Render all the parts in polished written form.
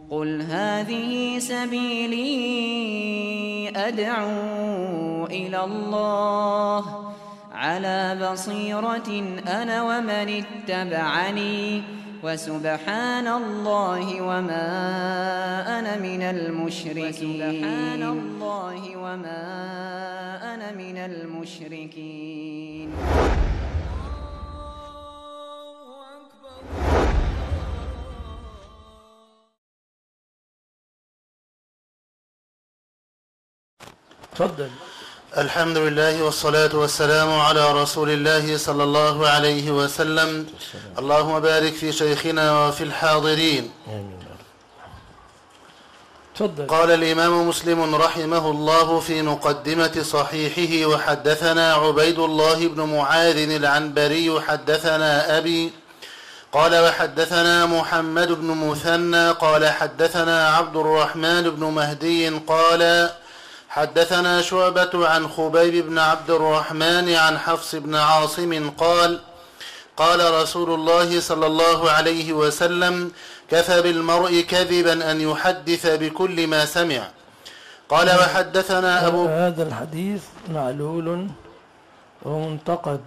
قل هذه سبيلي أدعو إلى الله على بصيرة أنا ومن اتبعني وسبحان الله وما أنا من المشركين. تفضل. الحمد لله والصلاة والسلام على رسول الله صلى الله عليه وسلم. اللهم بارك في شيخنا وفي الحاضرين. تفضل. قال الإمام مسلم رحمه الله في مقدمة صحيحه: وحدثنا عبيد الله بن معاذ العنبري حدثنا أبي قال وحدثنا محمد بن مثنى قال حدثنا عبد الرحمن بن مهدي قال حدثنا شعبة عن خبيب بن عبد الرحمن عن حفص بن عاصم قال قال رسول الله صلى الله عليه وسلم: كفى بالمرء كذبا أن يحدث بكل ما سمع. قال وحدثنا أبو هذا الحديث معلول ومنتقد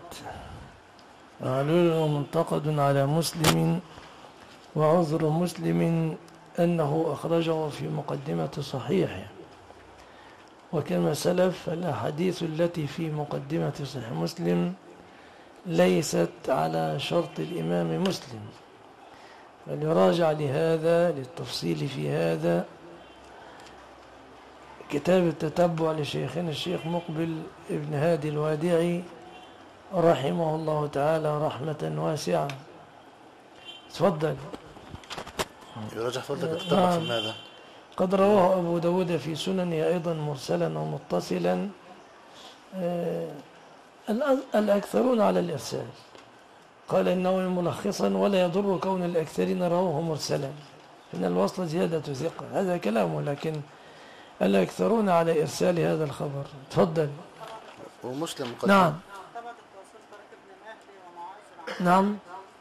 على مسلم، وعذر مسلم أنه أخرجه في مقدمة صحيحه، وكما سلف الأحاديث التي في مقدمة صحيح مسلم ليست على شرط الإمام مسلم، فليراجع لهذا للتفصيل في هذا كتاب التتبع لشيخنا الشيخ مقبل ابن هادي الوادعي رحمه الله تعالى رحمة واسعة. تفضل. يراجع فضلك الكتاب في ماذا؟ قد رواه أبو داود في سننه أيضا مرسلا ومتصلا. الأكثرون على الإرسال. قال النووي ملخصا: ولا يضر كون الأكثرين رواه مرسلا، إن الوصل زيادة ثقة. هذا كلامه، لكن الأكثرون على إرسال هذا الخبر. تفضل. ومسلم نعم. نعم.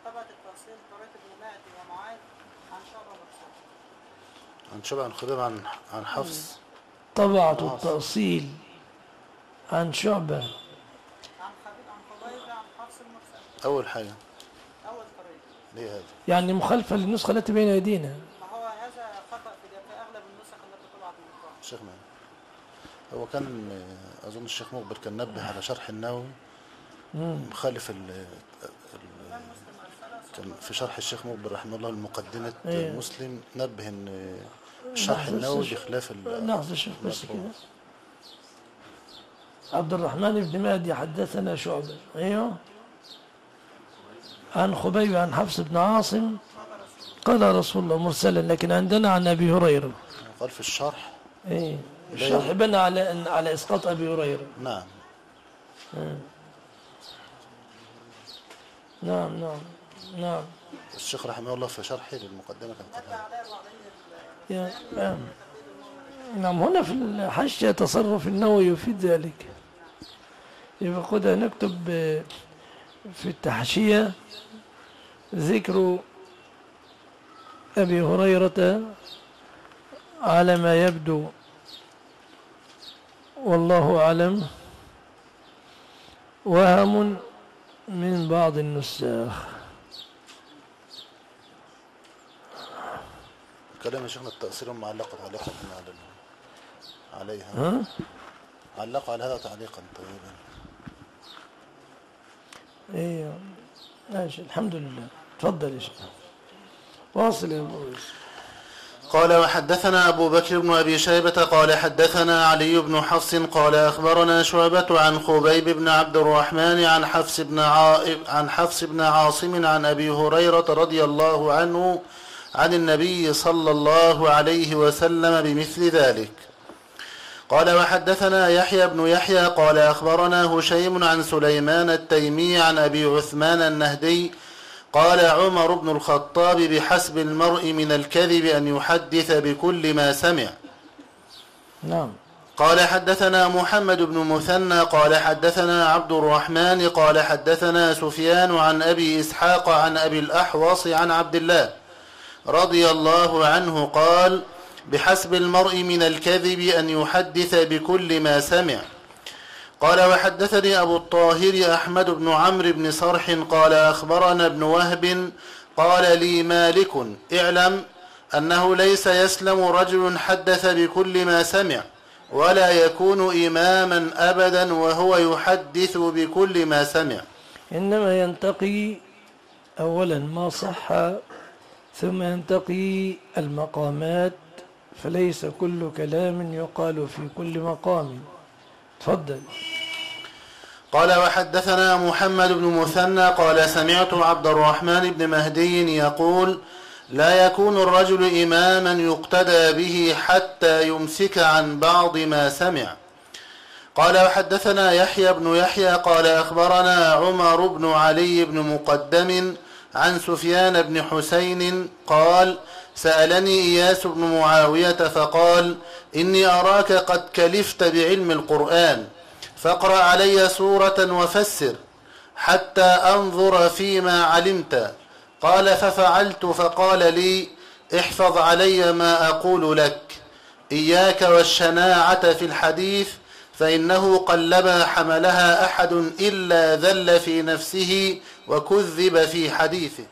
عن شعبة عن خبيب عن حفص. طبعة التأصيل عن شعبة عن خبيب عن حفص المرسل. أول حاجة أول طريق. ليه هذا؟ يعني مخالفة للنسخة التي بين أيدينا. ما هو هذا خطأ في أغلب النسخ التي طلعت من القرآن. الشيخ هو كان أظن الشيخ مقبل كان نبه على شرح النووي مخالف كان في شرح الشيخ مقبل رحمه الله المقدمة مسلم نبه ان الشرح النووي بخلاف لحظة شوف بس كده. عبد الرحمن بن مهدي حدثنا شعبة عن خبيب عن حفص بن عاصم قال رسول الله مرسلا، لكن عندنا عن أبي هريرة. قال في الشرح الشرح بنى على إسقاط أبي هريرة. نعم. نعم. الشيخ رحمه الله في شرحه للمقدمة كان قال نعم. هنا في الحاشية تصرف النووي يفيد ذلك. يبقى قد نكتب في التحشية ذكر أبي هريرة على ما يبدو والله أعلم وهم من بعض النساخ. كلام شيخنا التأثير معلقة تعليقا عليها. علق على هذا تعليقا طيبا. ماشي الحمد لله. تفضل يا شيخ. واصل يا ابو. قال وحدثنا أبو بكر بن أبي شيبة قال حدثنا علي بن حفص قال أخبرنا شعبة عن خبيب بن عبد الرحمن عن حفص بن عاصم عن أبي هريرة رضي الله عنه عن النبي صلى الله عليه وسلم بمثل ذلك. قال وحدثنا يحيى بن يحيى قال أخبرنا هشيم عن سليمان التيمي عن أبي عثمان النهدي قال عمر بن الخطاب: بحسب المرء من الكذب أن يحدث بكل ما سمع. نعم. قال حدثنا محمد بن مثنى قال حدثنا عبد الرحمن قال حدثنا سفيان عن أبي إسحاق عن أبي الأحوص عن عبد الله رضي الله عنه قال: بحسب المرء من الكذب أن يحدث بكل ما سمع. قال: وحدثني أبو الطاهر أحمد بن عمرو بن صرح قال: أخبرنا ابن وهب قال لي مالك: اعلم أنه ليس يسلم رجل حدث بكل ما سمع ولا يكون إماما أبدا وهو يحدث بكل ما سمع. إنما ينتقي أولا ما صح ثم ينتقي المقامات، فليس كل كلام يقال في كل مقام. تفضل. قال: وحدثنا محمد بن مثنى قال: سمعت عبد الرحمن بن مهدي يقول: لا يكون الرجل إماما يقتدى به حتى يمسك عن بعض ما سمع. قال: وحدثنا يحيى بن يحيى قال: أخبرنا عمر بن علي بن مقدم عن سفيان بن حسين قال: سألني إياس بن معاوية فقال: إني أراك قد كلفت بعلم القرآن، فاقرأ علي سورة وفسر حتى أنظر فيما علمت. قال: ففعلت، فقال لي: احفظ علي ما أقول لك، إياك والشناعة في الحديث، فإنه قلما حملها أحد إلا ذل في نفسه وكذب في حديثه.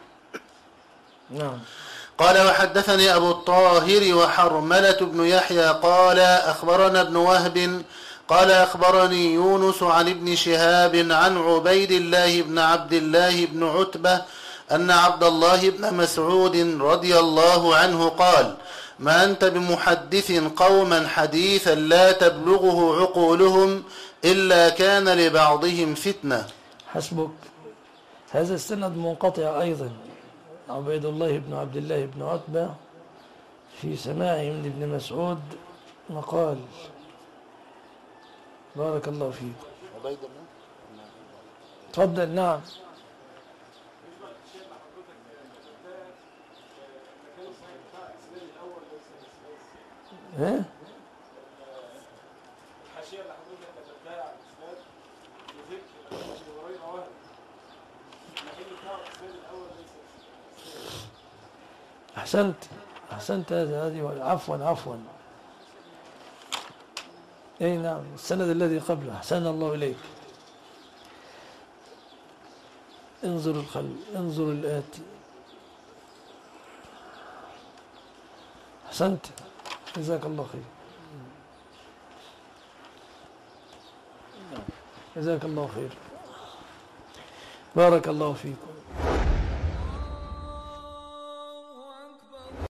نعم. قال: وحدثني أبو الطاهر وحرملة بن يحيى قال: أخبرنا ابن وهب قال: أخبرني يونس عن ابن شهاب عن عبيد الله بن عبد الله بن عتبة أن عبد الله بن مسعود رضي الله عنه قال: ما أنت بمحدث قوما حديثا لا تبلغه عقولهم إلا كان لبعضهم فتنة. حسبك. هذا السند منقطع أيضا. عبيد الله بن عبد الله بن عتبة في سماعه من ابن مسعود مقال. بارك الله فيك. تفضل. نعم. أحسنت هذه عفوا أي نعم، السند الذي قبله. أحسن الله إليك. انظر الآتي. أحسنت، جزاك الله خير. جزاك الله خير. بارك الله فيكم.